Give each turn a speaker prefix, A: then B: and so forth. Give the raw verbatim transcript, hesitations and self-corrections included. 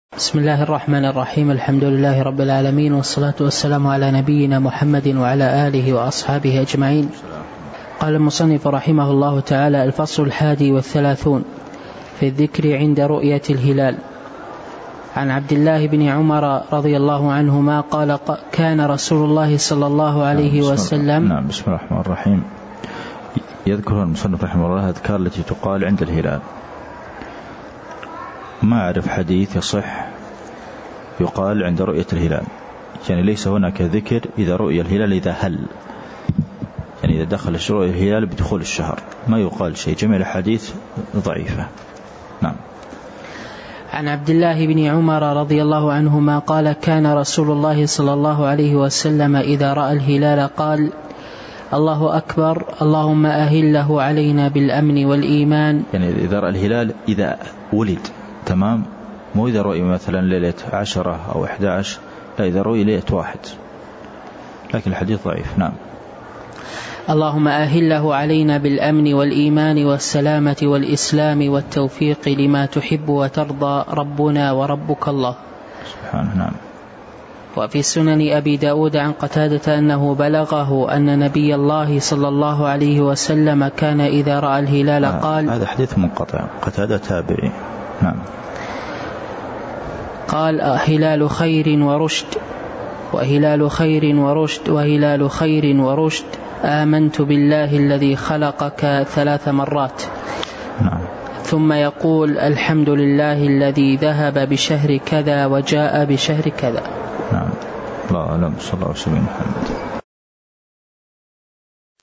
A: بسم الله الرحمن الرحيم. الحمد لله رب العالمين، والصلاة والسلام على نبينا محمد وعلى آله وأصحابه أجمعين. قال المصنف رحمه الله تعالى: الفصل الحادي والثلاثون في الذكر عند رؤية الهلال. عن عبد الله بن عمر رضي الله عنهما قال: كان رسول الله صلى الله عليه وسلم.
B: نعم. بسم الله الرحمن الرحيم. يذكر المصنف رحمه الله الأذكار التي تقال عند الهلال. ما أعرف حديث يصح يقال عند رؤية الهلال، يعني ليس هناك ذكر إذا رؤية الهلال إذا هل، يعني إذا دخل رؤية الهلال بدخول الشهر ما يقال شيء، جميع الحديث ضعيفة. نعم.
A: عن عبد الله بن عمر رضي الله عنهما قال: كان رسول الله صلى الله عليه وسلم إذا رأى الهلال قال: الله أكبر، اللهم أهله علينا بالأمن والإيمان.
B: يعني إذا رأى الهلال إذا ولد، تمام، مو إذا رؤي مثلا ليلة عشرة أو إحدى عشر، لا، إذا رؤي ليلة واحد، لكن الحديث ضعيف. نعم.
A: اللهم أهله علينا بالأمن والإيمان والسلامة والإسلام والتوفيق لما تحب وترضى، ربنا وربك الله
B: سبحانه. نعم.
A: وفي سنن أبي داود عن قتادة أنه بلغه أن نبي الله صلى الله عليه وسلم كان إذا رأى الهلال
B: آه
A: قال.
B: هذا حديث منقطع، قتادة تابعي. نعم.
A: قال: هلال خير ورشد، وهلال خير ورشد، وهلال خير ورشد، آمنت بالله الذي خلقك ثلاث مرات.
B: نعم.
A: ثم يقول: الحمد لله الذي ذهب بشهر كذا وجاء بشهر كذا.
B: نعم. الله أعلم. صلى الله عليه وسلم.